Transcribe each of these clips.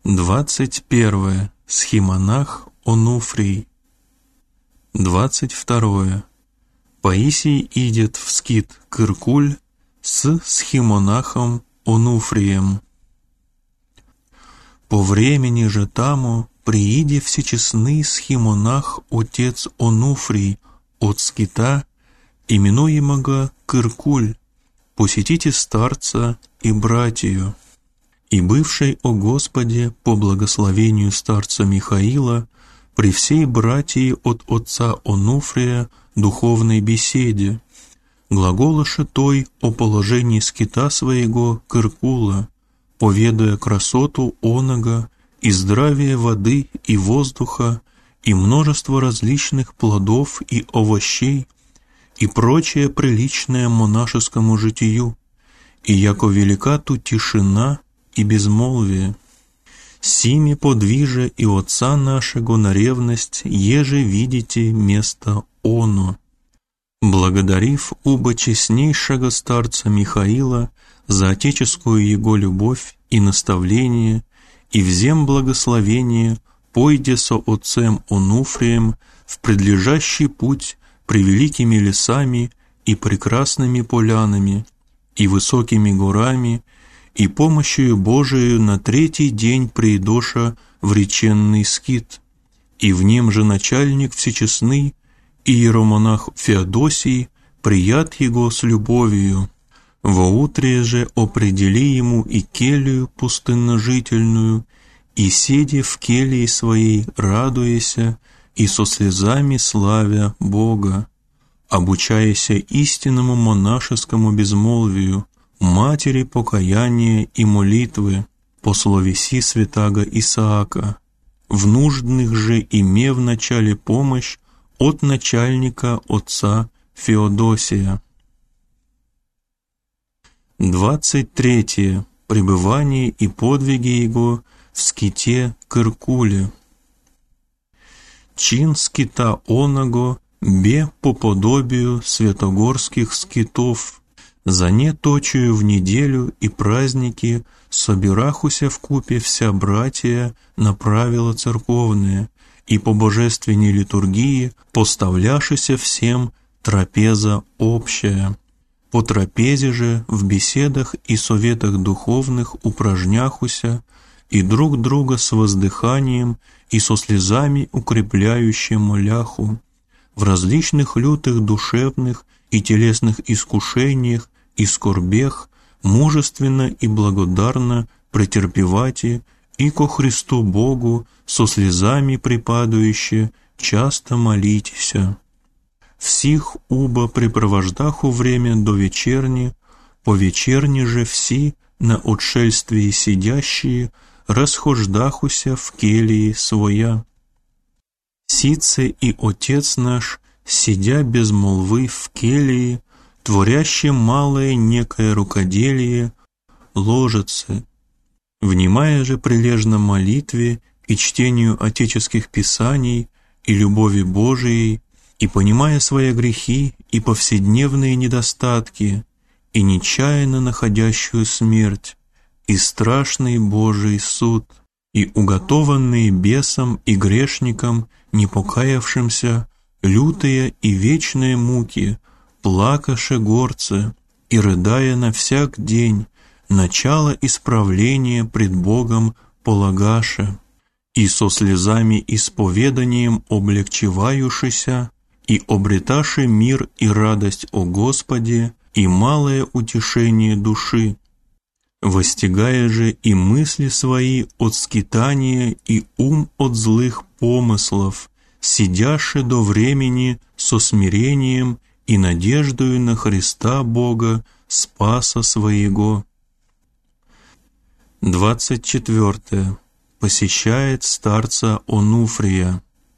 21. Схимонах Онуфрий. 22. Паисий идет в скит Кыркуль с схимонахом Онуфрием. По времени же тому прииде всечестный схимонах отец Онуфрий от скита, именуемого Кыркуль, посетите старца и братью. И бывший о Господе по благословению старца Михаила при всей братии от отца Онуфрия духовной беседе, глаголоше той о положении скита своего Кыркула, поведая красоту онога и здравие воды и воздуха и множество различных плодов и овощей и прочее приличное монашескому житию, и яко велика тут тишина и безмолвие. Сими подвиже и отца нашего на ревность, еже видите место оно. Благодарив уба честнейшего старца Михаила за отеческую его любовь и наставление, и взем благословение, пойде со отцем Онуфрием в предлежащий путь превеликими лесами и прекрасными полянами, и высокими горами, и помощью Божией на третий день приидоша в реченный скит, и в нем же начальник всечестный, иеромонах Феодосий, прият его с любовью. Воутрие же определи ему и келью пустынножительную, и седи в келье своей радуяся, и со слезами славя Бога, обучаяся истинному монашескому безмолвию, матери покаяния и молитвы, по словеси святаго Исаака, в нуждных же име в начале помощь от начальника отца Феодосия. 23. Пребывание и подвиги его в ските Кыркуле. Чин скита оного бе по подобию святогорских скитов, за неточию в неделю и праздники собирахуся вкупе вся братья на правила церковные, и по божественной литургии поставляшися всем трапеза общая. По трапезе же в беседах и советах духовных упражняхуся, и друг друга с воздыханием и со слезами укрепляющим моляху, в различных лютых душевных и телесных искушениях и скорбех мужественно и благодарно претерпевати и ко Христу Богу со слезами припадающие часто молитеся. Всих уба препровождаху время до вечерни, по вечерне же все на отшельствии сидящие расхождахуся в келии своя. Сице и Отец наш, сидя без молвы в келии, творяще малое некое рукоделие, ложится, внимая же прилежно молитве и чтению отеческих писаний и любови Божией, и понимая свои грехи и повседневные недостатки, и нечаянно находящую смерть, и страшный Божий суд, и уготованные бесам и грешникам, не покаявшимся, лютые и вечные муки, плакаше горцы, и рыдая на всяк день, начало исправления пред Богом полагаше, и со слезами исповеданием облегчевающийся, и обреташи мир и радость о Господе, и малое утешение души, постигая же и мысли свои от скитания и ум от злых помыслов, сидяши до времени со смирением и надеждою на Христа Бога, Спаса своего. 24. Посещает старца Онуфрия.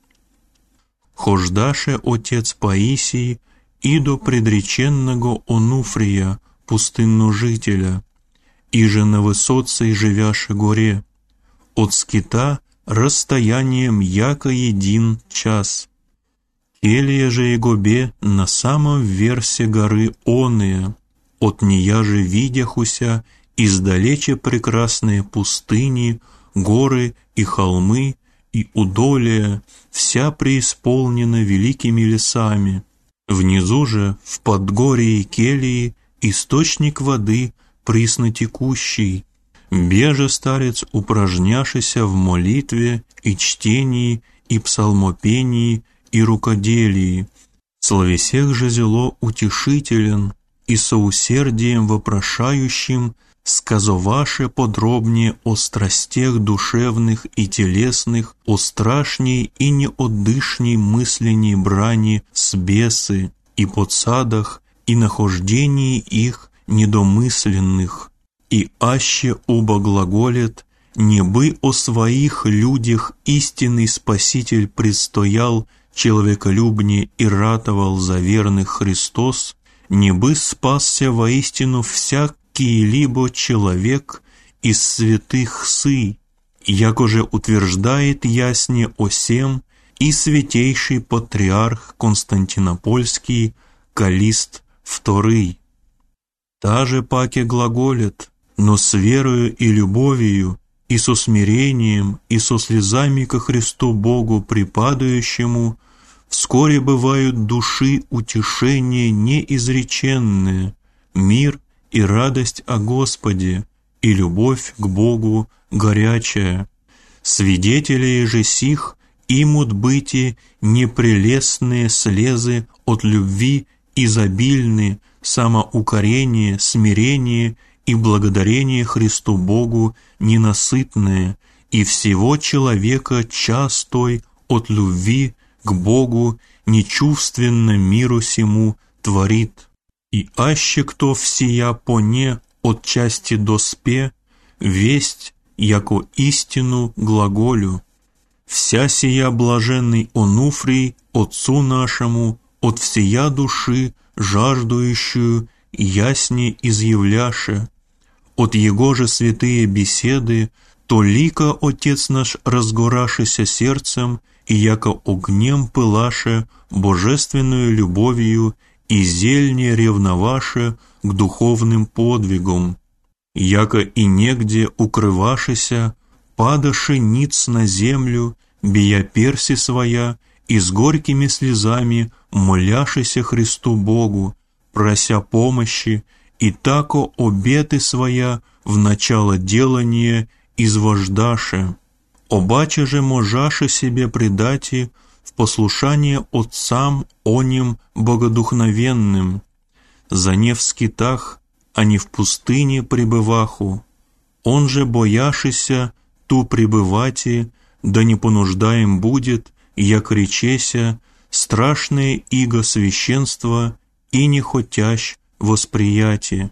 Хождаше отец Паисий и до предреченного Онуфрия, пустынножителя, и же на высоцей живяше горе, от скита расстоянием яко един час. Келья же его бе на самом версе горы оные, от нея же видяхуся издалече прекрасные пустыни, горы и холмы, и удолия, вся преисполнена великими лесами. Внизу же, в подгорье келии, источник воды приснотекущий. Беже старец, упражняшися в молитве и чтении, и псалмопении, и рукоделии. Словесех же зело утешителен, и соусердием вопрошающим сказоваше подробнее о страстях душевных и телесных, о страшней и неотдышней мысленней брани с бесы, и подсадах, и нахождении их недомысленных. И аще оба глаголят, небы о своих людях истинный Спаситель предстоял человеколюбне и ратовал за верных Христос, небы спасся воистину всякий-либо человек из святых сы, якоже утверждает ясне о сем и святейший патриарх Константинопольский Каллист II. Та же паке глаголет, но с верою и любовью, и со смирением, и со слезами ко Христу Богу припадающему, вскоре бывают души утешения неизреченные, мир и радость о Господе, и любовь к Богу горячая. Свидетелей же сих имут быти непрелестные слезы от любви изобильны, самоукорение, смирение и благодарение Христу Богу ненасытное, и всего человека час той от любви к Богу нечувственно миру сему творит. И аще кто всея поне от части до спе, весть, яко истину глаголю. Вся сия блаженный Онуфрий Отцу нашему от всея души жаждущую ясне изъявляше. От Его же святые беседы, то лика Отец наш разгорашися сердцем, и яко огнем пылаше божественную любовью и зельне ревноваше к духовным подвигам, яко и негде укрывашися, падаше ниц на землю, бия перси своя, и с горькими слезами моляшися Христу Богу, прося помощи, и тако обеты своя в начало делания извождаше. Обаче же можаше себе предати в послушание отцам оним богодухновенным, за не в скитах, а не в пустыне пребываху. Он же бояшися ту пребывати, да не понуждаем будет, як речеся, страшное иго священства и не хотящ восприятие.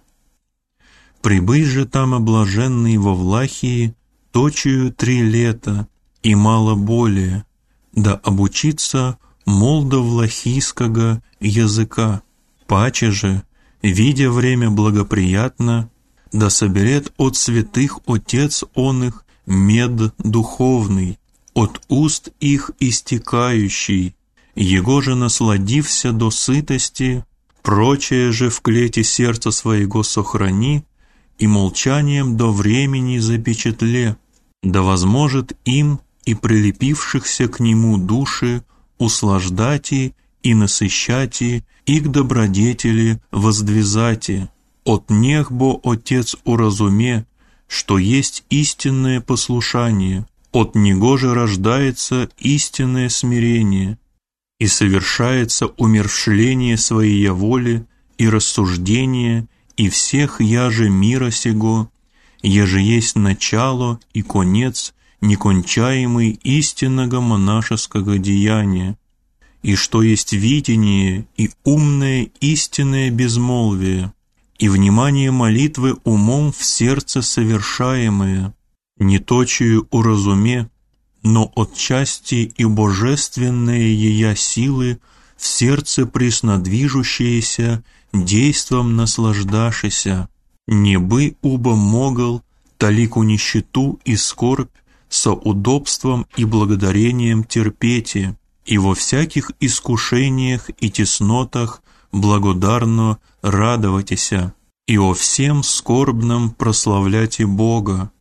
Прибыть же там облаженный во Влахии точию 3 лета и мало более, да обучиться молдо-влахийского языка. Паче же, видя время благоприятно, да соберет от святых Отец он их мед духовный, от уст их истекающий, его же насладився до сытости, прочее же в клете сердца своего сохрани и молчанием до времени запечатле, да возможет им и прилепившихся к нему души услаждати и насыщати, и к добродетели воздвизати. От нех бо Отец уразуме, что есть истинное послушание, от него же рождается истинное смирение, и совершается умерщвление своей воли и рассуждение, и всех яже мира сего, еже есть начало и конец некончаемый истинного монашеского деяния, и что есть видение и умное истинное безмолвие, и внимание молитвы умом в сердце совершаемое, не точию уразуме, но отчасти и божественные ея силы в сердце преснодвижущиеся, действом наслаждашися, не бы убо могал талику нищету и скорбь со удобством и благодарением терпете, и во всяких искушениях и теснотах благодарно радоватеся, и о всем скорбном прославляйте Бога,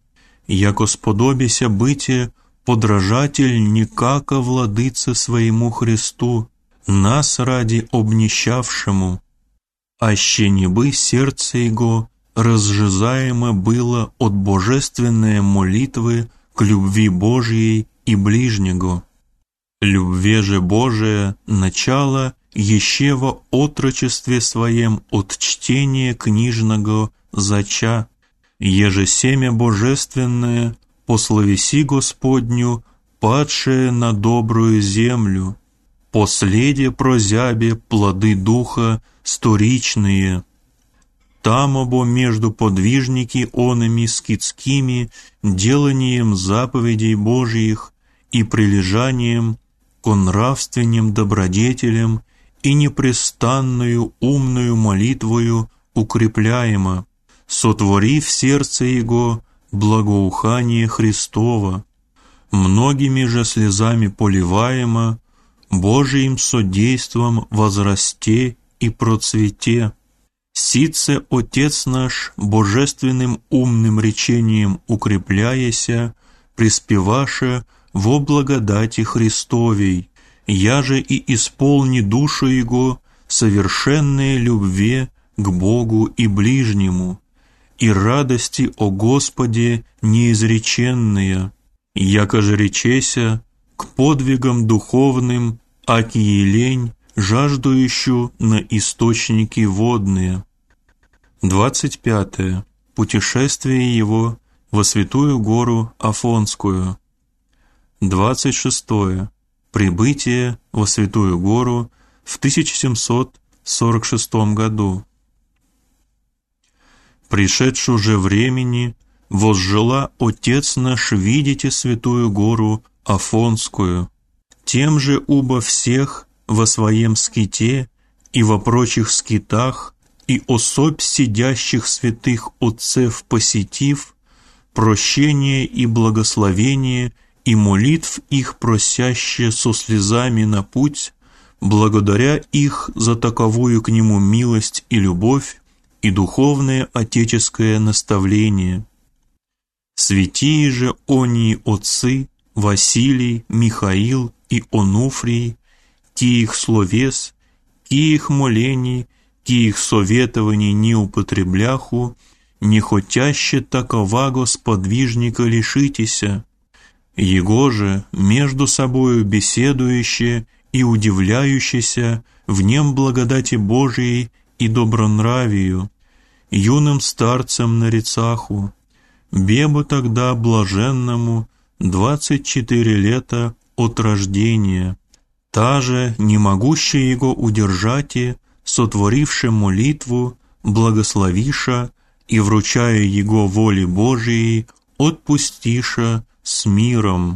яко сподобися быте подражатель никако владыце своему Христу, нас ради обнищавшему, аще небы сердце Его разжизаемо было от божественной молитвы к любви Божьей и ближнего. Любве же Божия начало еще во отрочестве своем от чтения книжного зача, еже семя божественное по словеси Господню, падшее на добрую землю, последе прозябе плоды духа сторичные. Там обо между подвижники онами скитскими деланием заповедей Божьих и прилежанием ко нравственным добродетелям и непрестанную умную молитвою укрепляемо, сотворив в сердце Его благоухание Христово, многими же слезами поливаемо, Божиим содейством возрасте и процвете. Сице Отец наш божественным умным речением укрепляяся, приспеваше во благодати Христовей, я же и исполни душу Его совершенной любви к Богу и ближнему, и радости о Господе неизреченные, яко же речеся к подвигам духовным, аки елень, жаждущую на источники водные. 25. Путешествие его во Святую гору Афонскую. 26. Прибытие во Святую гору в 1746 году. Пришедшую же времени возжела Отец наш видите Святую гору Афонскую, тем же убо всех во своем ските и во прочих скитах и особь сидящих святых отцев посетив, прощение и благословение и молитв их просяще со слезами на путь, благодаря их за таковую к нему милость и любовь и духовное отеческое наставление. Святие же онии отцы Василий, Михаил и Онуфрий, ки их словес, ки их молений, ки их советований не употребляху, не хотяще таковаго сподвижника лишитеся, его же между собою беседующие и удивляющиеся в нем благодати Божией и добронравию, юным старцем на рецаху, бебу тогда блаженному 24 лета от рождения, та же, не могущая его удержать, сотворивши молитву, благословиша и вручая его воле Божией, отпустиша с миром.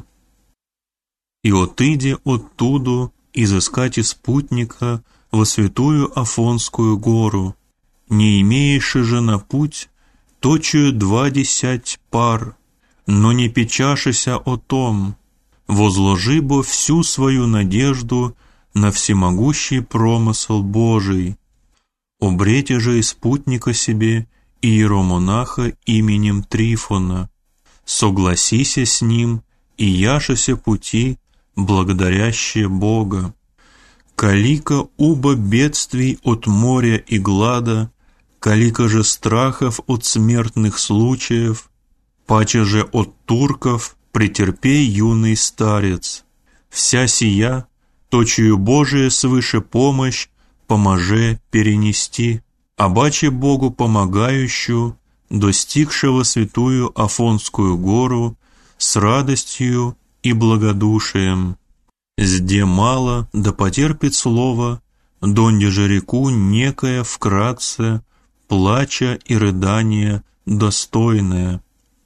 И отыде оттуду изыскати спутника во Святую Афонскую гору, не имеешь же на путь точую 20 пар, но не печашися о том, возложи бо всю свою надежду на всемогущий промысл Божий. Обрете же и спутника себе иеромонаха именем Трифона, согласися с ним и яшеся пути, благодарящие Бога. Калика убо бедствий от моря и глада, калика же страхов от смертных случаев, паче же от турков претерпей юный старец. Вся сия, точию Божия свыше помощь, поможе перенести, а баче Богу помогающую, достигшего Святую Афонскую гору с радостью и благодушием. Сде мало да потерпит слово, донде же реку некая вкратце, плача и рыдания достойное.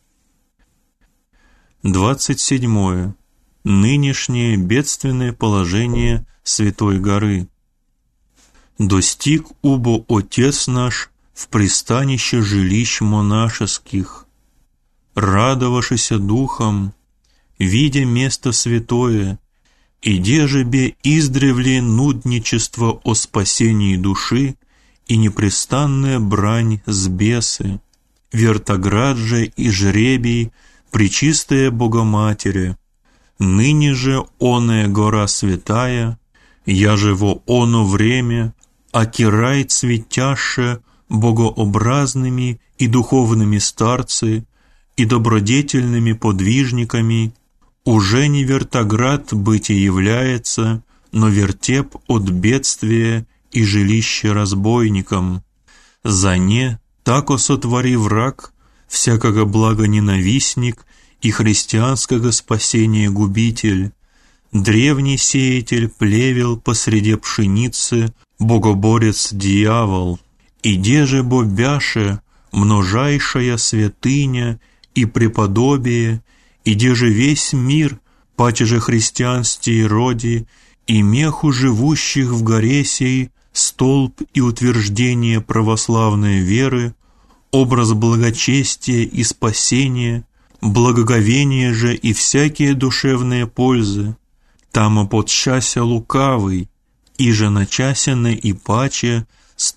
27. Нынешнее бедственное положение Святой горы. Достиг убо Отец наш в пристанище жилищ монашеских, радовавшийся духом, видя место святое, иде же бе издревле нудничество о спасении души и непрестанная брань с бесы, вертоград же и жребий Пречистая Богоматери, ныне же оная гора святая, я живо оно время, аки рай цветяще богообразными и духовными старцы и добродетельными подвижниками, уже не вертоград быть и является, но вертеп от бедствия и жилище разбойникам. За не тако сотвори враг, всякого благоненавистник и христианского спасения губитель. Древний сеятель плевел посреди пшеницы, богоборец дьявол. Иде же бобяше, множайшая святыня и преподобие, иде же весь мир, паче же христианстве роди, и меху живущих в горе сей, столб и утверждение православной веры, образ благочестия и спасения, благоговение же и всякие душевные пользы, тамо подчася лукавый, и же начасяне и паче с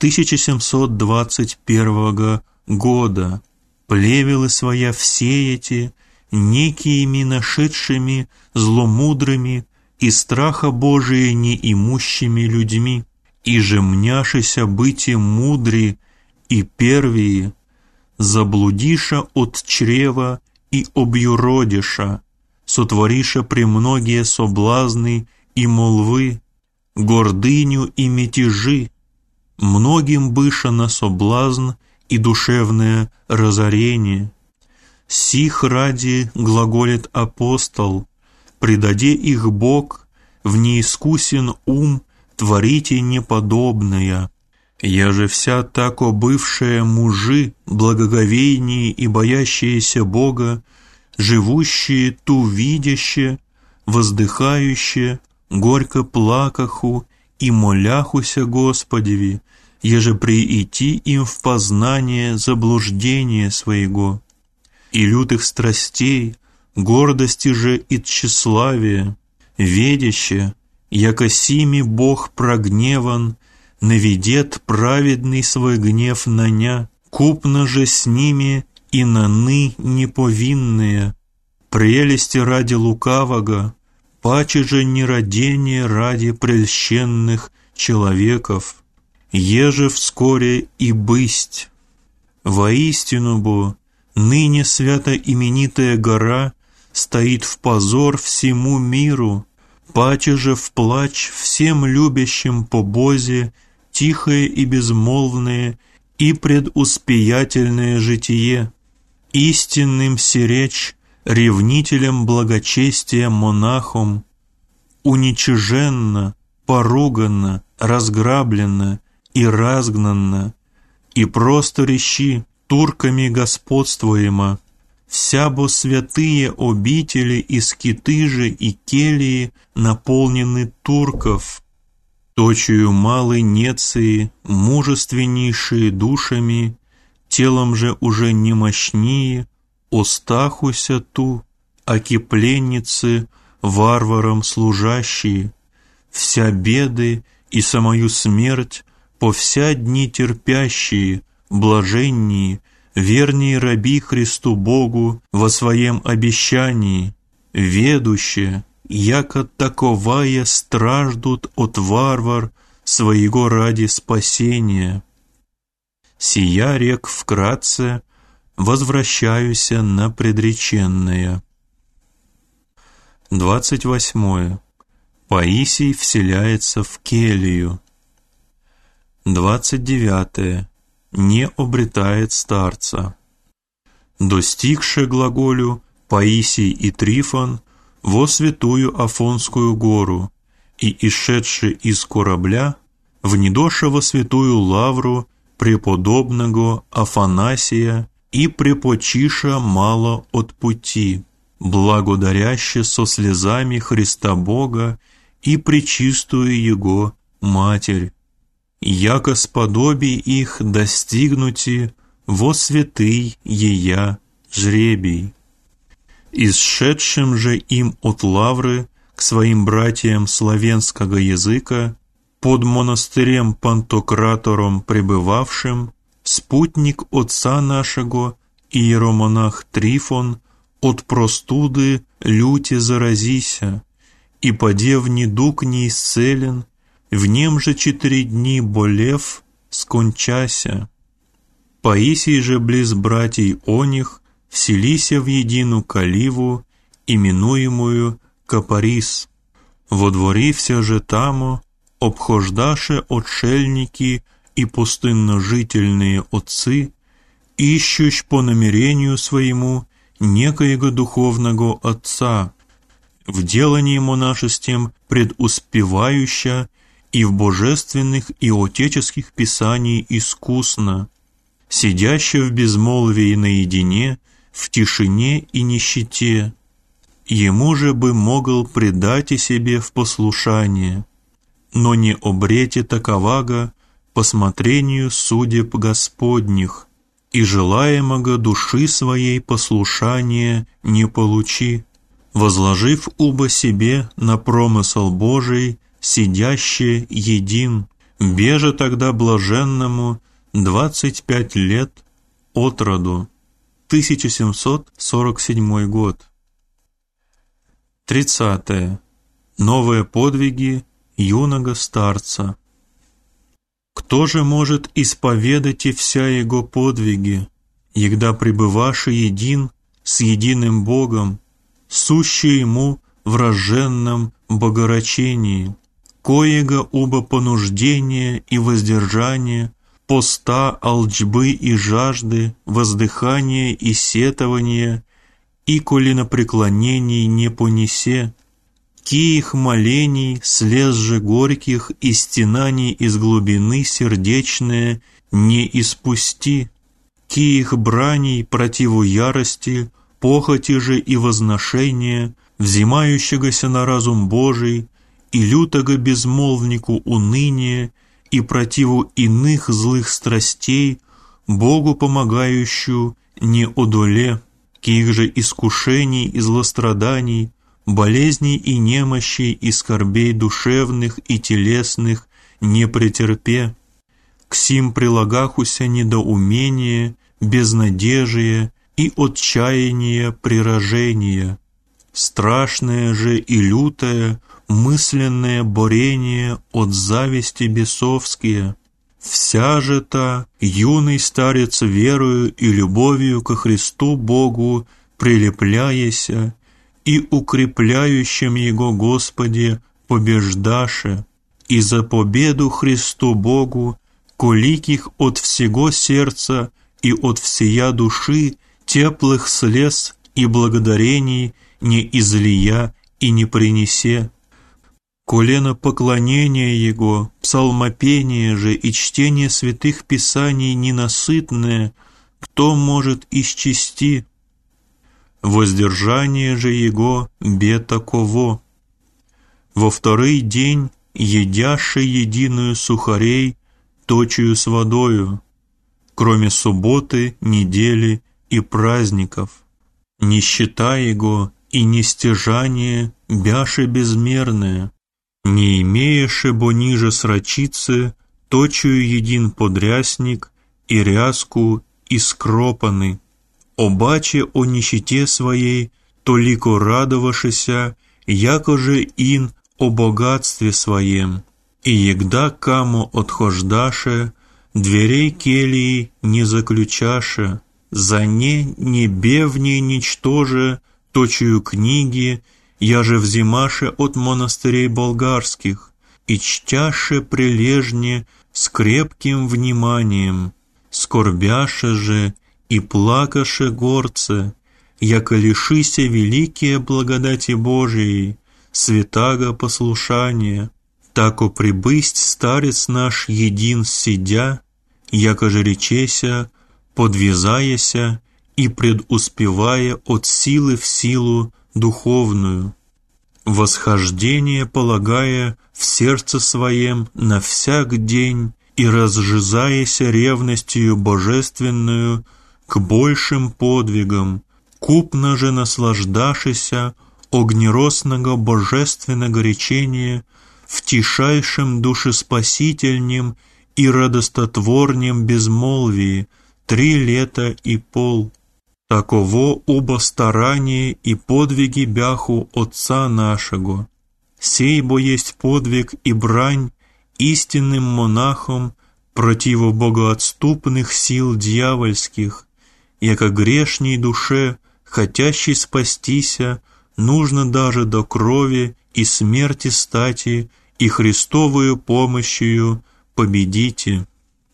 1721 года, плевелы своя все эти, некими нашедшими зломудрыми и страха Божия неимущими людьми, и же мняшися быти мудри и первые, заблудиша от чрева и объюродиша, сотвориша премногие соблазны и молвы, гордыню и мятежи, многим быша на соблазн и душевное разорение. Сих ради, глаголит апостол, предаде их Бог, в неискусен ум творите неподобное. Я же вся тако бывшая мужи, благоговейние и боящиеся Бога, живущие ту видяще, воздыхающие, горько плакаху и моляхуся Господеви, еже приийти им в познание заблуждения своего, и лютых страстей, гордости же и тщеславия, ведяще, яко сими Бог прогневан, наведет праведный свой гнев на ня, купно же с ними и наны неповинные, прелести ради лукавого, паче же нерадение ради прельщенных человеков, еже вскоре и бысть. Воистину бо, ныне свято-именитая гора стоит в позор всему миру, паче же в плач всем любящим по Бозе тихое и безмолвное и предуспеятельное житие, истинным сиречь ревнителям благочестия монахом, уничиженно, поруганно, разграбленно и разгнанно, и просто речи турками господствуемо, вся бо святые обители и скиты же и келии наполнены турков, точию малы неции, мужественнейшие душами, телом же уже не мощнее, остахуся ту, аки пленницы, варварам служащие, вся беды и самую смерть по вся дни терпящие, блаженние, вернее раби Христу Богу во своем обещании, ведущие, яко таковая страждут от варвар своего ради спасения. Сия рек вкратце, возвращаюся на предреченное. 28. Паисий вселяется в келью. 29. Не обретает старца. Достигши глаголю Паисий и Трифон во святую Афонскую гору и исшедши из корабля, внедоша во святую лавру преподобного Афанасия и препочиша мало от пути, благодаряще со слезами Христа Бога и пречистую Его Матерь, яко сподобий их достигнути во святый ея жребий. Исшедшим же им от лавры к своим братьям славянского языка, под монастырем Пантократором пребывавшим, спутник отца нашего, иеромонах Трифон, от простуды люти заразися, и подев недуг неисцелен, в нем же 4 дни болев, скончася. Паисий же близ братий оних вселися в едину каливу, именуемую Капарис. Водворився же тамо, обхождаше отшельники и пустынножительные отцы, ищущ по намерению своему некоего духовного отца, в делании монашеством предуспевающа и в божественных и отеческих писаний искусно, сидяща в безмолвии наедине, в тишине и нищете, ему же бы могл предать и себе в послушание, но не обрете таковаго по смотрению судеб Господних, и желаемого души своей послушания не получи, возложив убо себе на промысл Божий, сидяще един, беже тогда блаженному 25 лет от роду. 1747 год. 30. Новые подвиги юного старца. Кто же может исповедать и вся его подвиги, егда пребываши един с единым Богом, сущий ему в рожденном богорачении, коего убо понуждение и воздержание, поста, алчбы и жажды, воздыхания и сетования, и коли на преклонении не понесе, киих молений, слез же горьких и стенаний из глубины сердечные не испусти, киих браней противу ярости, похоти же и возношения, взимающегося на разум Божий, и лютого безмолвнику уныния, и противу иных злых страстей, Богу помогающую не одоле, киих же искушений и злостраданий, болезней и немощей и скорбей душевных и телесных не претерпе, к сим прилагахуся недоумение, безнадежие и отчаяние приражения, страшное же и лютое, мысленное борение от зависти бесовские, вся же та юный старец верою и любовью ко Христу Богу прилепляяся и укрепляющим Его Господе побеждаше, и за победу Христу Богу, коликих от всего сердца и от всея души теплых слез и благодарений не излия и не принесе. Колено поклонения Его, псалмопение же и чтение святых писаний ненасытное, кто может исчисти? Воздержание же Его бе таково. Во второй день едяше единую сухарей, точию с водою, кроме субботы, недели и праздников. Нищета Его и нестяжание бяше безмерное, не имееше бо ниже срачицы, точию един подрясник и ряску искропаны, обаче о нищете своей, толико радовавшися, яко же ин о богатстве своем, и егда камо отхождаше, дверей келии не заключаше, за не бевне ничтоже, точию книги, я же взимаше от монастырей болгарских, и чтяше прилежне с крепким вниманием, скорбяше же и плакаше горце, яко лишися великие благодати Божией, святаго послушания, тако прибысть старец наш един сидя, яко же речеся, подвязаяся и предуспевая от силы в силу духовную, восхождение полагая в сердце своем на всяк день и разжизаяся ревностью божественную к большим подвигам, купно же наслаждашися огнеросного божественного речения в тишайшем душеспасительнем и радостотворнем безмолвии 3 лета и пол. Таково оба старания и подвиги бяху Отца нашего. Сей бо есть подвиг и брань истинным монахом противо богоотступных сил дьявольских, яко грешней душе, хотящей спастися, нужно даже до крови и смерти стати, и Христовою помощью победите.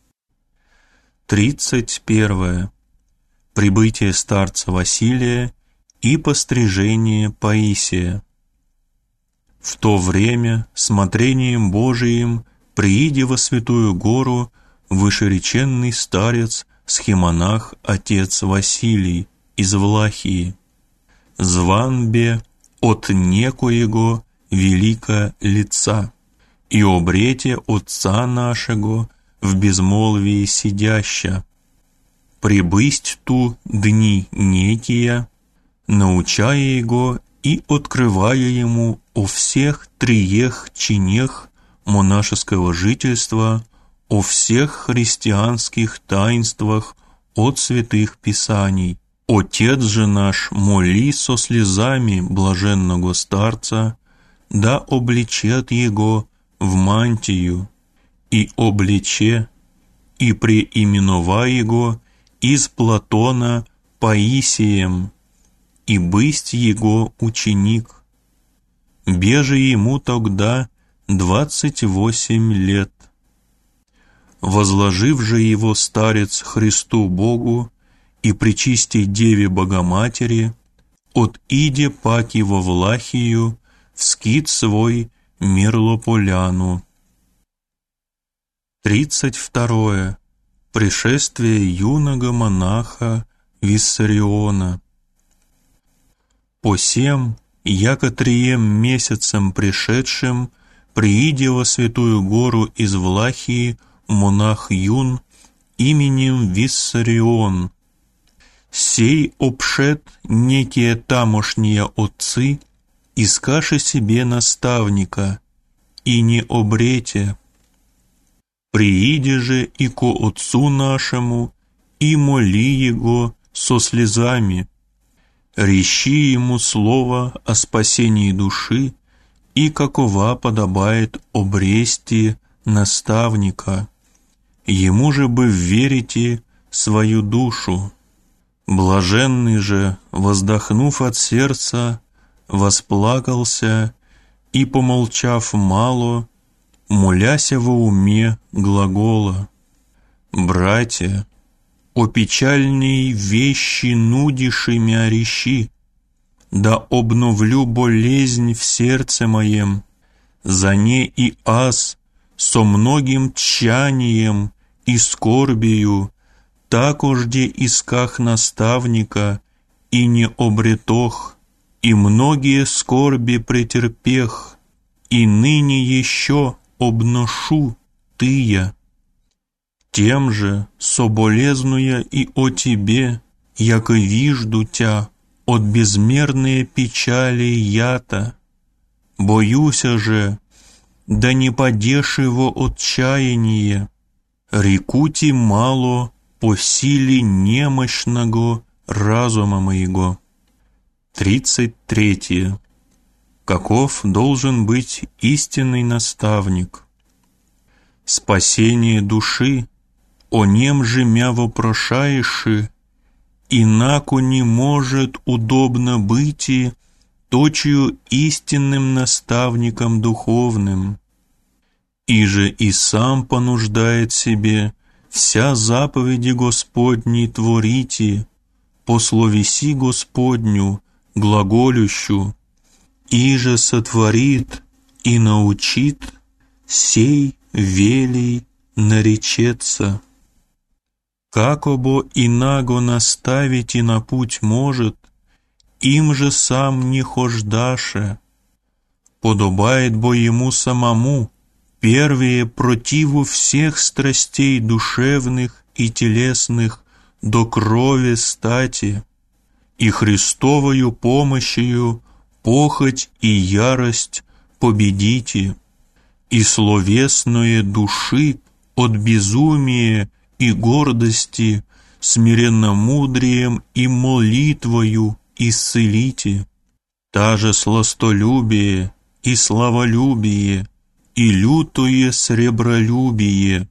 31. Прибытие старца Василия и пострижение Паисия. В то время смотрением Божиим прииди во Святую Гору вышереченный старец схимонах отец Василий из Влахии, зван бе от некоего велика лица, и обрете Отца нашего в безмолвии сидяща. Прибысть ту дни некия, научая его и открывая ему о всех триех чинех монашеского жительства, о всех христианских таинствах от святых писаний. Отец же наш моли со слезами блаженного старца, да облечет его в мантию, и облече, и преименова его из Платона Паисием, и бысть его ученик. Беже ему тогда 28 лет. Возложив же его старец Христу Богу и пречисти Деве Богоматери, от иде паки во Влахию в скит свой Мирлополяну. 32. Пришествие юного монаха Виссариона. По сем, яко трием месяцам пришедшим, прииде во Святую Гору из Влахии монах юн именем Виссарион. Сей обшед некие тамошние отцы, искаше себе наставника, и не обрете. Прииди же и ко Отцу нашему, и моли Его со слезами, рещи Ему слово о спасении души, и какова подобает обрести наставника. Ему же бы верите свою душу. Блаженный же, воздохнув от сердца, восплакался и, помолчав мало, моляся во уме глагола: «Братья, о печальней вещи нудиши мя рещи, да обновлю болезнь в сердце моем, за не и аз со многим тчанием и скорбию, такожде исках наставника, и не обретох, и многие скорби претерпех, и ныне еще обношу тыя. Тем же, соболезнуя и о тебе, яко вижду тя, от безмерные печали ята, боюся же, да не падешь его отчаяние, рекути мало по силе немощного разума моего». 33. Каков должен быть истинный наставник? Спасение души, о нем же мя вопрошаеши, инако не может удобно быть и точию истинным наставником духовным. Иже и сам понуждает себе вся заповеди Господней творите, по словеси Господню, глаголющу, иже сотворит и научит, сей велей наречется. Какобо инаго наставить и на путь может, им же сам не хождаше. Подобает бо ему самому первее противу всех страстей душевных и телесных до крови стати, и Христовою помощью похоть и ярость победите, и словесное души от безумия и гордости смиренномудрием и молитвою исцелите. Та же сластолюбие и славолюбие, и лютое сребролюбие,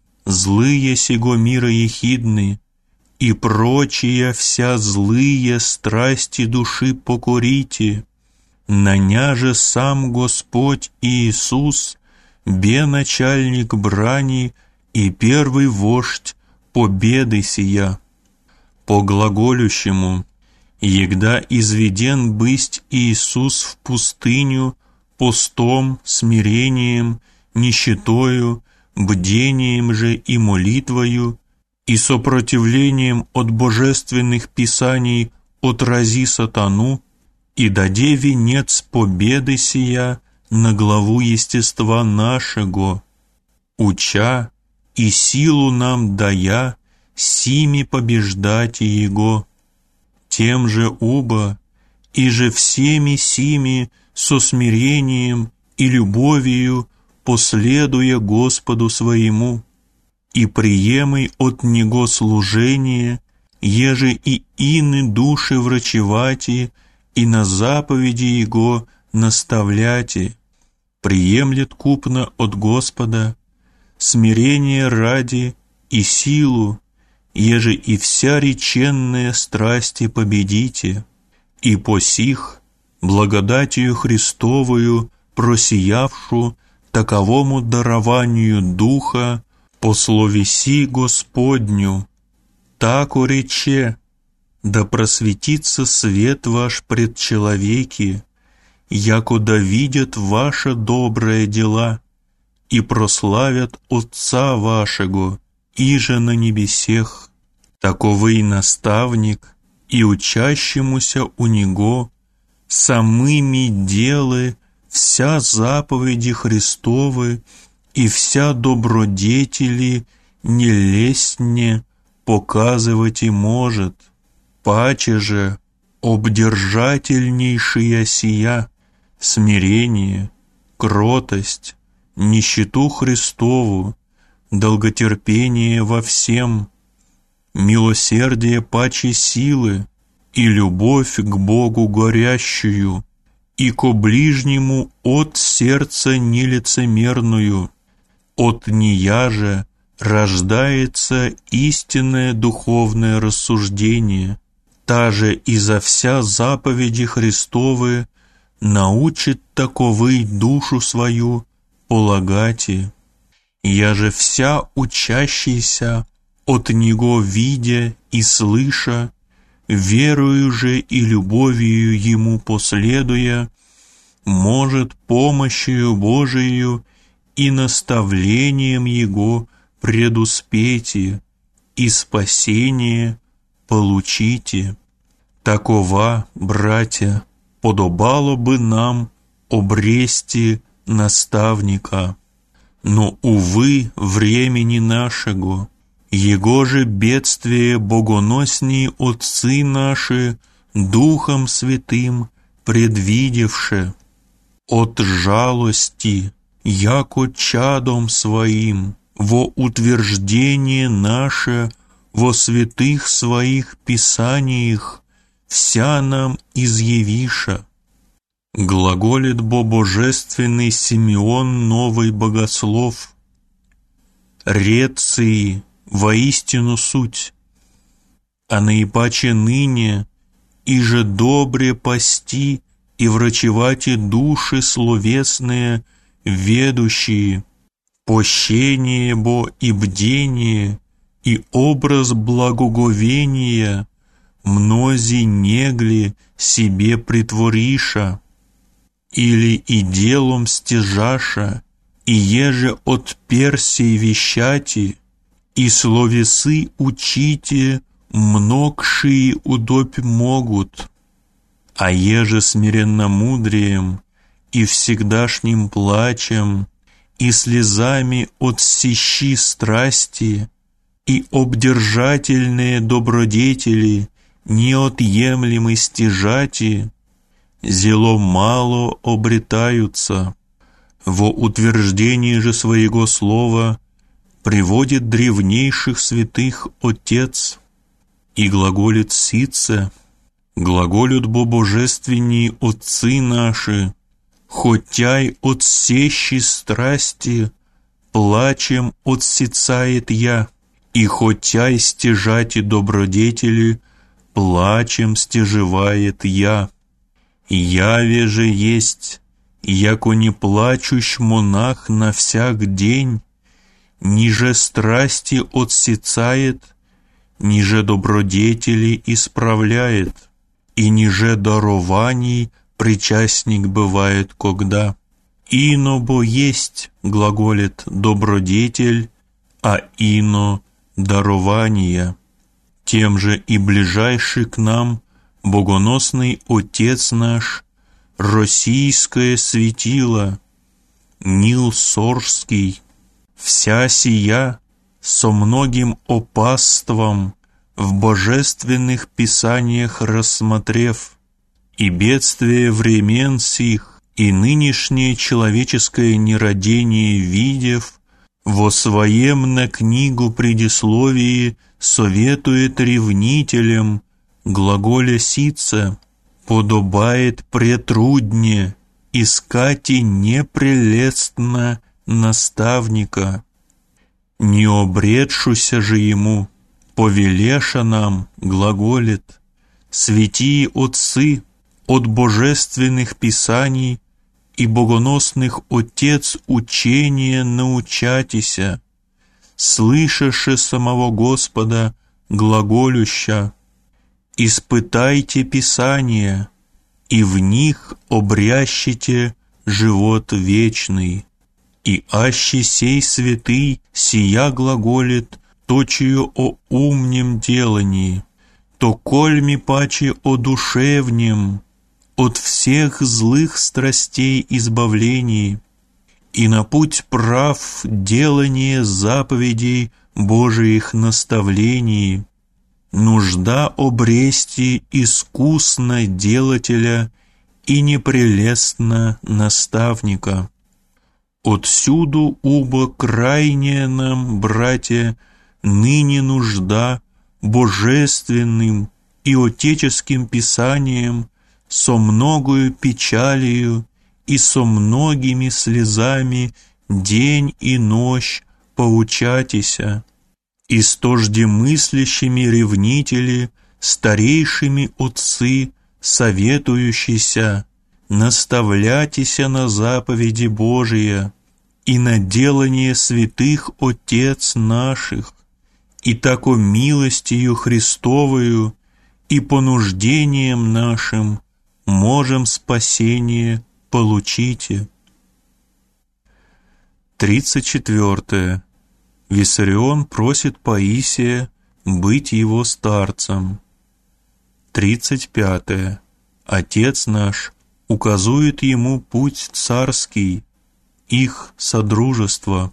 злые сего мира ехидны, и прочие вся злые страсти души покорите. Наня же сам Господь Иисус, беначальник брани и первый вождь победы сия. По глаголющему, егда изведен бысть Иисус в пустыню постом, смирением, нищетою, бдением же и молитвою, и сопротивлением от божественных писаний отрази сатану, и даде венец победы сия на главу естества нашего, уча и силу нам дая сими побеждать его. Тем же убо, и же всеми сими со смирением и любовью последуя Господу своему, и приемай от Него служение, еже и ины души врачевати, и на заповеди Его наставляти, приемлет купно от Господа, смирение ради и силу, еже и вся реченная страсти победите, и по сих, благодатью Христовую, просиявшу таковому дарованию Духа, по словеси Господню, тако рече, да просветится свет ваш пред человеки, яко да видят ваши добрые дела, и прославят Отца вашего, иже на небесех. Таковый наставник, и учащемуся у Него, самыми делы вся заповеди Христовы, и вся добродетели не лестне показывать и может, паче же обдержательнейшая сия, смирение, кротость, нищету Христову, долготерпение во всем, милосердие паче силы и любовь к Богу горящую, и ко ближнему от сердца нелицемерную. От нея же рождается истинное духовное рассуждение, та же и за вся заповеди Христовы научит таковый душу свою полагати. Я же вся учащийся от Него видя и слыша, верою же и любовью Ему последуя, может помощью Божией и наставлением Его предуспейте, и спасение получите. Такова, братья, подобало бы нам обрести наставника. Но, увы, времени нашего, Его же бедствие богоносние отцы наши Духом Святым предвидевше, от жалости, яко чадом своим, во утверждение наше во святых своих писаниях вся нам изъявиша. Глаголит божественный Симеон Новый Богослов. Реции воистину суть, а наипаче ныне, и же добре пасти и врачевати души словесные, ведущие, пощение бо и бдение, и образ благоговения, мнози негли себе притвориша, или и делом стяжаша, и еже от Персии вещати, и словесы учите, многшие удобь могут, а еже смиренномудрием и всегдашним плачем, и слезами от сищи страсти, и обдержательные добродетели, неотъемлемы стяжати, зело мало обретаются. Во утверждении же своего слова приводит древнейших святых Отец, и глаголит сице, глаголют божественні отцы наши, хотяй от сещи страсти, плачем отсицает я, и хотяй стяжати добродетели, плачем стяжевает я. Яве же есть, яко не плачущ монах на всяк день, ниже страсти отсицает, ниже добродетели исправляет, и ниже дарований причастник бывает когда. Ино бо есть, глаголит добродетель, а ино дарование. Тем же и ближайший к нам богоносный Отец наш, российское светило, Нил Соржский, вся сия со многим опаством в божественных писаниях рассмотрев, и бедствие времен сих, и нынешнее человеческое нерадение видев, во своем на книгу предисловии советует ревнителям, глаголя сице, подобает претрудне искати непрелестно наставника. Не обретшуся же ему, повелеша нам, глаголит, святии отцы от божественных писаний и богоносных Отец учения научатися, слышаше самого Господа глаголюща, испытайте Писания, и в них обрящите живот вечный. И аще сей святый сия глаголит, точию о умнем делании, то кольми паче о душевнем, от всех злых страстей избавлении, и на путь прав делание заповедей Божиих наставлений, нужда обрести искусно делателя и непрелестно наставника. Отсюду убо крайняя нам, братья, ныне нужда божественным и отеческим писанием со многою печалью и со многими слезами день и ночь поучатися, и стожде мыслящими ревнители, старейшими отцы, советующиеся, наставлятися на заповеди Божия и на делание святых Отец наших, и тако милостью Христовою и понуждением нашим можем спасение получите. 34. Виссарион просит Паисия быть его старцем. 35. Отец наш указует ему путь царский, их содружество.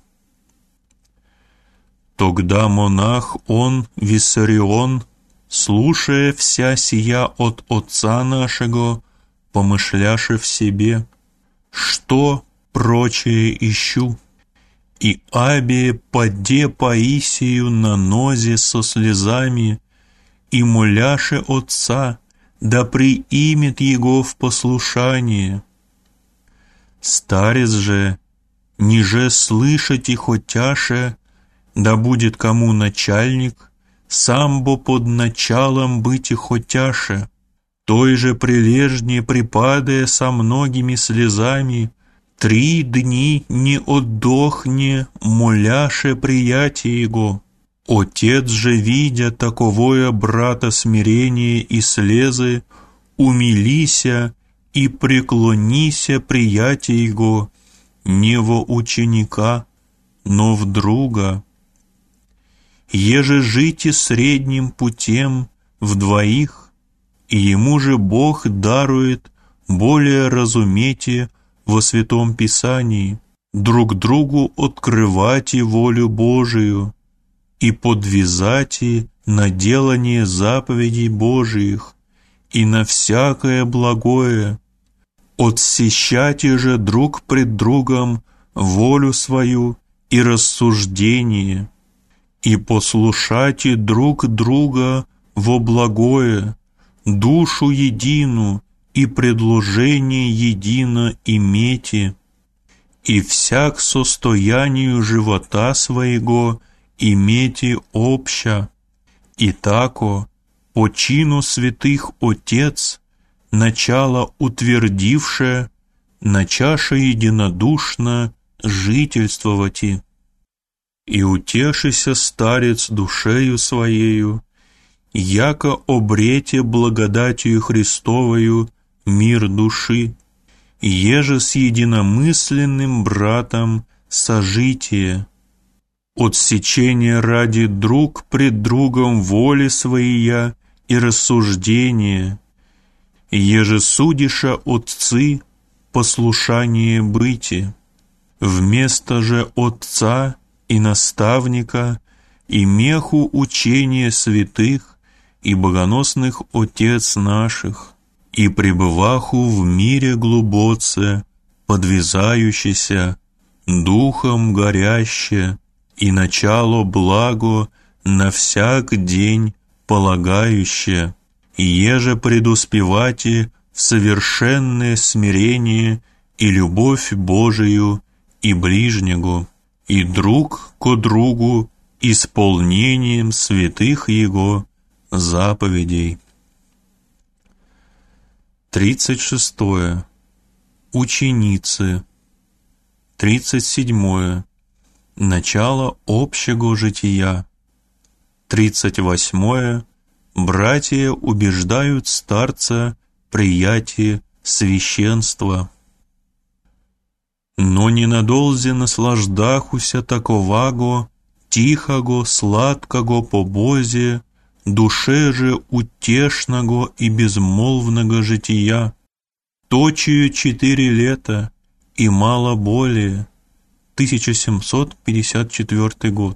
Тогда монах он, Виссарион, слушая вся сия от Отца нашего, помышляше в себе, что прочее ищу, и абе поде Паисию на нозе со слезами, и моляше Отца, да приимет его в послушание. Старец же, ниже слышать и хотяше, да будет кому начальник, сам бо под началом быть и хотяше, той же прилежнее припадая со многими слезами, 3 дни не отдохне, моляше приятие его. Отец же, видя таковое брата смирение и слезы, умилися и преклонися приятие его, не во ученика, но в друга. Еже жите средним путем в двоих, и ему же Бог дарует более разумете во Святом Писании, друг другу открывайте волю Божию и подвязайте на делание заповедей Божиих и на всякое благое, отсещайте же друг пред другом волю свою и рассуждение, и послушайте друг друга во благое, душу едину и предложение едино имейте, и всяк состоянию живота своего имейте обща, и тако по чину святых Отец, начало утвердивше, начаше единодушно жительствовати. И утешися старец душею своею, яко обрете благодатью Христовою мир души, еже с единомысленным братом сожитие, отсечение ради друг пред другом воли своя и рассуждения, еже судиша отцы послушание быти, вместо же отца и наставника и меху учения святых и богоносных отец наших, и пребываху в мире глубоце, подвязающийся, духом горяще, и начало благо на всяк день полагающее, и еже предуспевати в совершенное смирение и любовь Божию и ближнего, и друг ко другу исполнением святых Его заповедей. 36. Ученицы. 37. Начало общего жития. 38. Братья убеждают старца приятие священства. Но ненадолзе наслаждахуся таковаго, тихого, сладкого побозе, душе же утешного и безмолвного жития, точию 4 лета и мало более, 1754 год.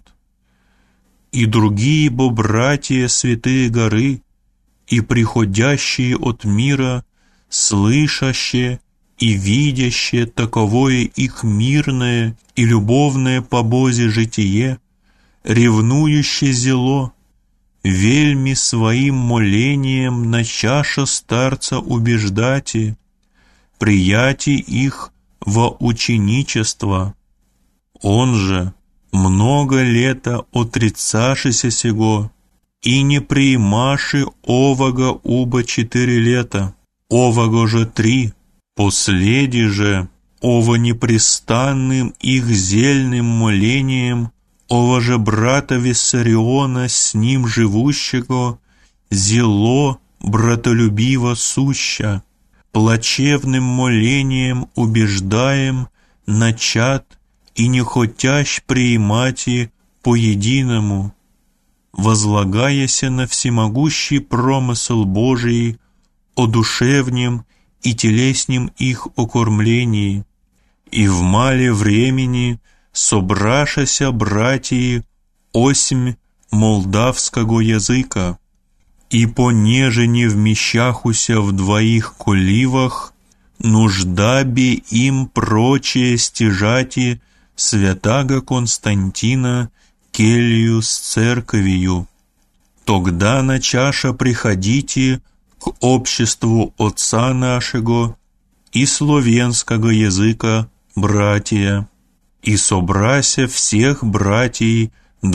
И другие бо братья святые горы, и приходящие от мира, слышащие и видящие таковое их мирное и любовное по Бозе житие, ревнующее зело, вельми своим молением на чаша старца убеждати, прияти их во ученичество. Он же, много лета отрицашися сего, и не приимаши ового уба 4 лета, ового же 3, последи же, ово непрестанным их зельным молением, ово же брата Виссариона с ним живущего, зело братолюбиво суща, плачевным молением убеждаем начат и не хотящ приимати по единому, возлагаяся на всемогущий промысл Божий о душевнем и телеснем их окормлении, и в мале времени собрашася братьи 8 молдавского языка, и понеже не вмещахуся в 2 коливах, нужда би им прочее стяжати святаго Константина келью с церковью. Тогда начаша приходите к обществу Отца нашего и словенского языка братья, и собрася всех братьей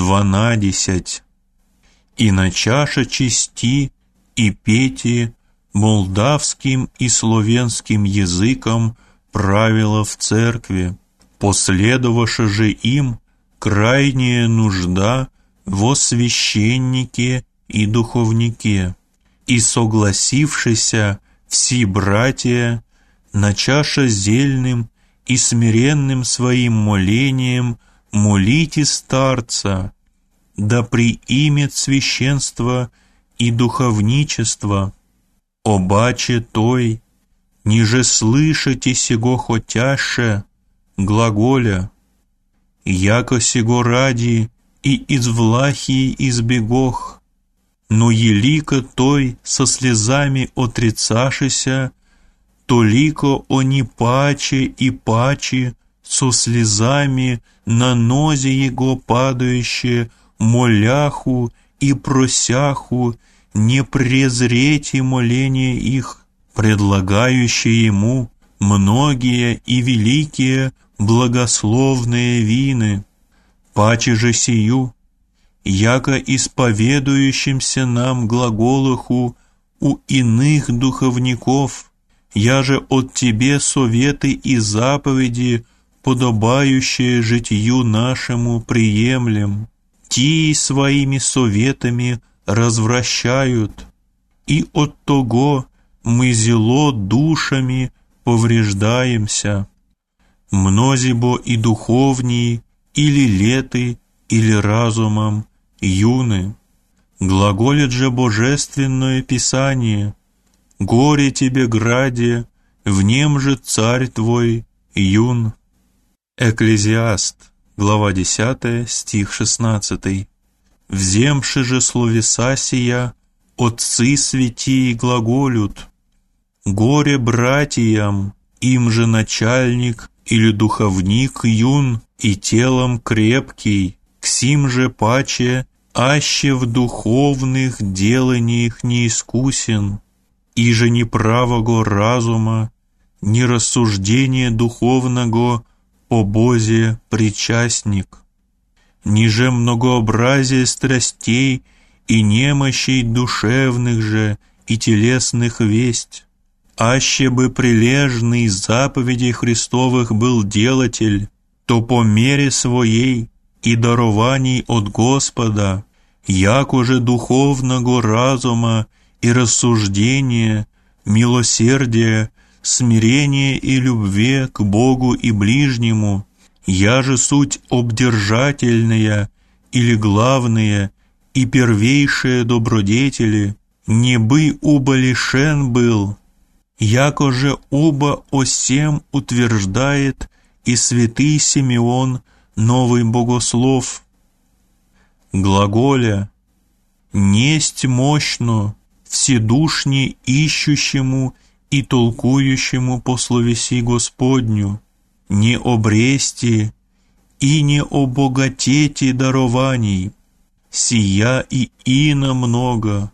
12, и начаша чести и пети молдавским и словенским языком правила в церкви, последовавши же им крайняя нужда во священнике и духовнике, и согласившися все братья, начаша зельным и смиренным своим молением молите старца, да приимет священство и духовничество, обаче той, ниже слышите сего хотяше, глаголя, яко сего ради и из Влахии избегох, но елико той со слезами отрицашися, толико они паче и паче со слезами на нозе его падающие моляху и просяху не презрете моления их, предлагающие ему многие и великие благословные вины. Паче же сию, яко исповедующимся нам глаголоху у иных духовников, я же от тебе советы и заповеди, подобающие житию нашему, приемлем. Ти своими советами развращают, и от того мы зело душами повреждаемся. Мнози бо и духовнии, или леты, или разумом, юны. Глаголит же Божественное Писание: «Горе тебе, граде, в нем же царь твой, юн». Экклезиаст, глава 10, стих 16. «Вземши же словеса сия, отцы святии глаголют: горе братьям, им же начальник или духовник юн и телом крепкий, к сим же паче, аще в духовных деланиях не искусен, и же ни правого разума, ни рассуждения духовного по Бозе причастник, ни же многообразие страстей и немощей душевных же и телесных весть, аще бы прилежный заповедей Христовых был делатель, то по мере своей и дарований от Господа, яко же духовного разума и рассуждения, милосердия, смирения и любви к Богу и ближнему, я же суть обдержательная или главные и первейшие добродетели, не бы уба лишен был, яко же оба о сем утверждает и святый Симеон, новый богослов. Глаголя: «Несть мощно, вседушне ищущему и толкующему по словеси Господню, не обрести и не обогатете дарований, сия и ино много,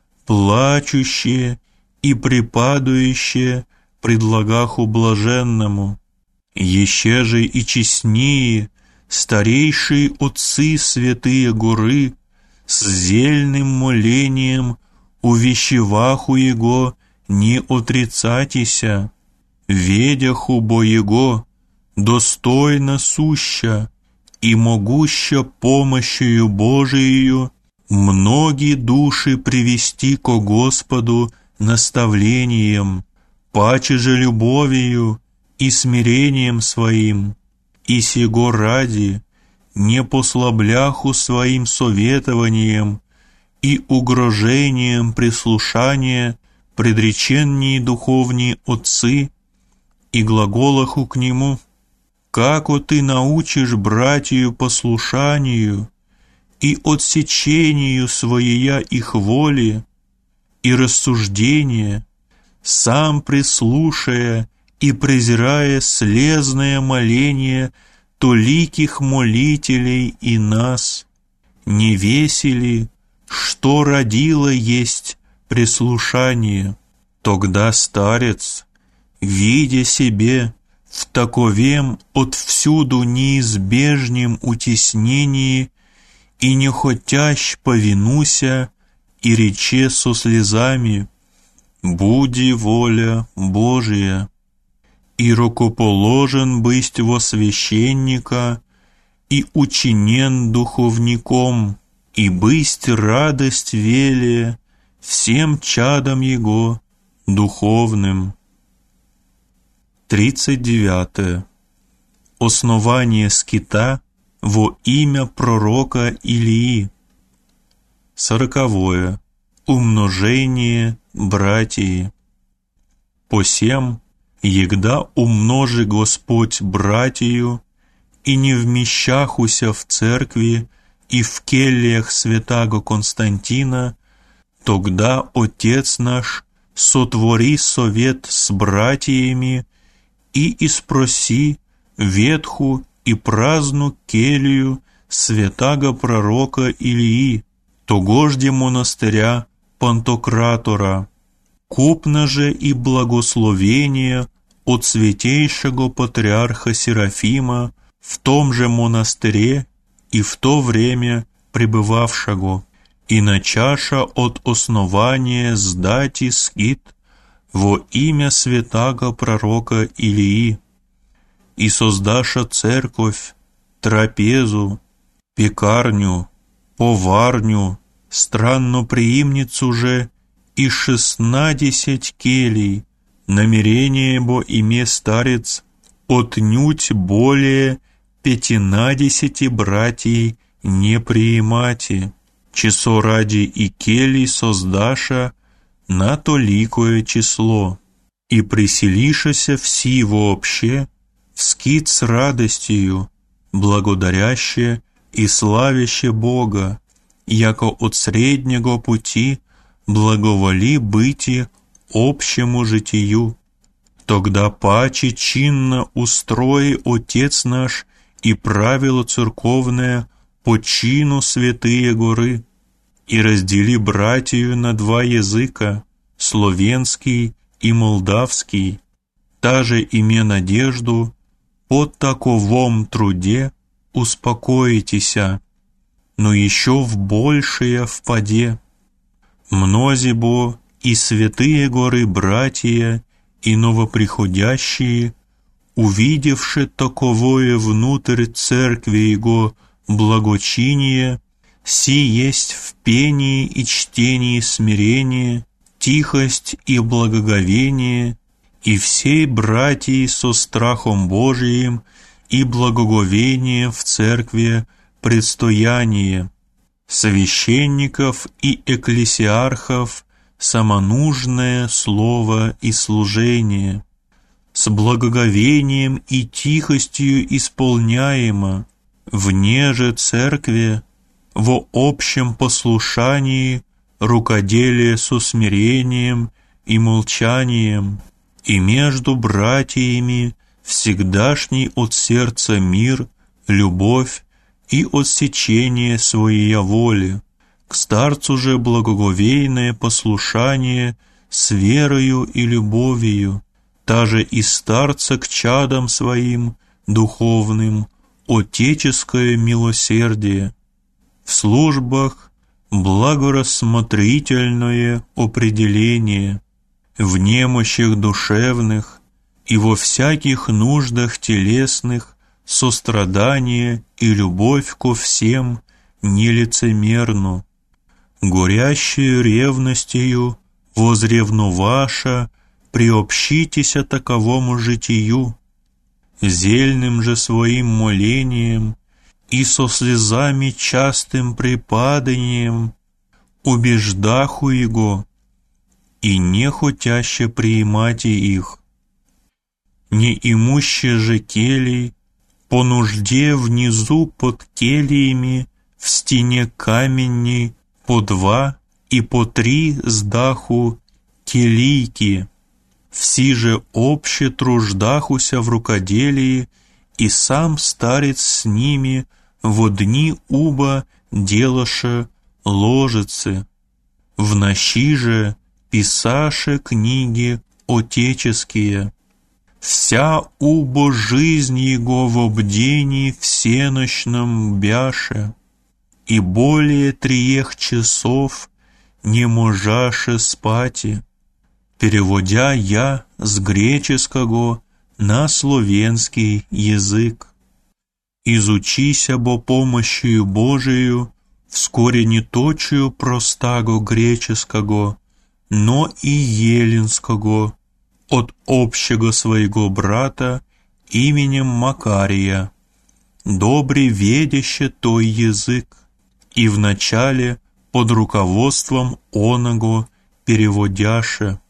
плачущее и припадающее предлагаху блаженному, еще же и честнее старейшие отцы святые горы с зельным молением увещеваху его не отрицатися, ведяху бо его достойно суща и могуща помощью Божией многие души привести ко Господу наставлением, паче же любовью и смирением своим, и сего ради не послабляху своим советованием и угрожением прислушания предреченние духовные отцы, и глаголаху к нему: «Како ты научишь братью послушанию и отсечению своея их воли и рассуждения, сам прислушая и презирая слезное моление толиких молителей и нас, не весели, что родило есть прислушание». Тогда старец, видя себе в таковем отвсюду неизбежнем утеснении и не хотящ повинуся, и рече со слезами: «Буди воля Божия», и рукоположен бысть во священника, и учинен духовником, и бысть радость велия всем чадам его духовным. 39. Основание скита во имя пророка Илии. 40. Умножение братьи. Посем, егда умножи Господь братью, и не вмещахуся в церкви и в келиях святаго Константина, тогда Отец наш сотвори совет с братьями и испроси ветху и праздну келью святаго пророка Илии, тогожде монастыря Пантократора, купно же и благословение от святейшего патриарха Серафима в том же монастыре и в то время пребывавшего, и начаша от основания сдати скит во имя святаго пророка Илии, и создаша церковь, трапезу, пекарню, поварню, странноприимницу же и 16 келий, намерение бо име старец отнюдь более 15 братьей не приимати, часо ради и келий создаша на толикое число, и приселишася все вообще в скит с радостью, благодаряще и славяще Бога, яко от среднего пути благоволи быти общему житию. Тогда паче чинно устрои Отец наш и правило церковное по чину святые горы, и раздели братью на 2 языка, словенский и молдавский, та же име надежду, под таковом труде успокоитеся, но еще в большее впаде. Мнози бо и святые горы братья и новоприходящие, увидевши таковое внутрь церкви его благочиние, си есть в пении и чтении смирение, тихость и благоговение, и всей братьи со страхом Божиим и благоговением в церкви предстояние, священников и экклесиархов самонужное слово и служение, с благоговением и тихостью исполняемо, вне же церкви, во общем послушании, рукоделие со смирением и молчанием, и между братьями всегдашний от сердца мир, любовь и отсечение своей воли, к старцу же благоговейное послушание с верою и любовью, та же и старца к чадам своим духовным, отеческое милосердие, в службах благорассмотрительное определение, в немощах душевных и во всяких нуждах телесных сострадание и любовь ко всем нелицемерну, горящую ревностью возревнуваша приобщитеся таковому житию, зельным же своим молением и со слезами частым припаданием убеждаху его и не хотяще приимати их, не имуще же келий, по нужде внизу под келиями в стене каменней по 2 и по 3 с даху келийки, все же обще труждахуся в рукоделии, и сам старец с ними во дни уба делаше ложицы, в нощи же писаше книги отеческие, вся убо жизнь его в бдении всенощном бяше, и более 3 часов не можаше спати, переводя я с греческого на словенский язык. Изучися бо помощью Божию вскоре не точию простаго греческого, но и еленского, от общего своего брата именем Макария, добре ведяще той язык, и вначале под руководством оного переводяше.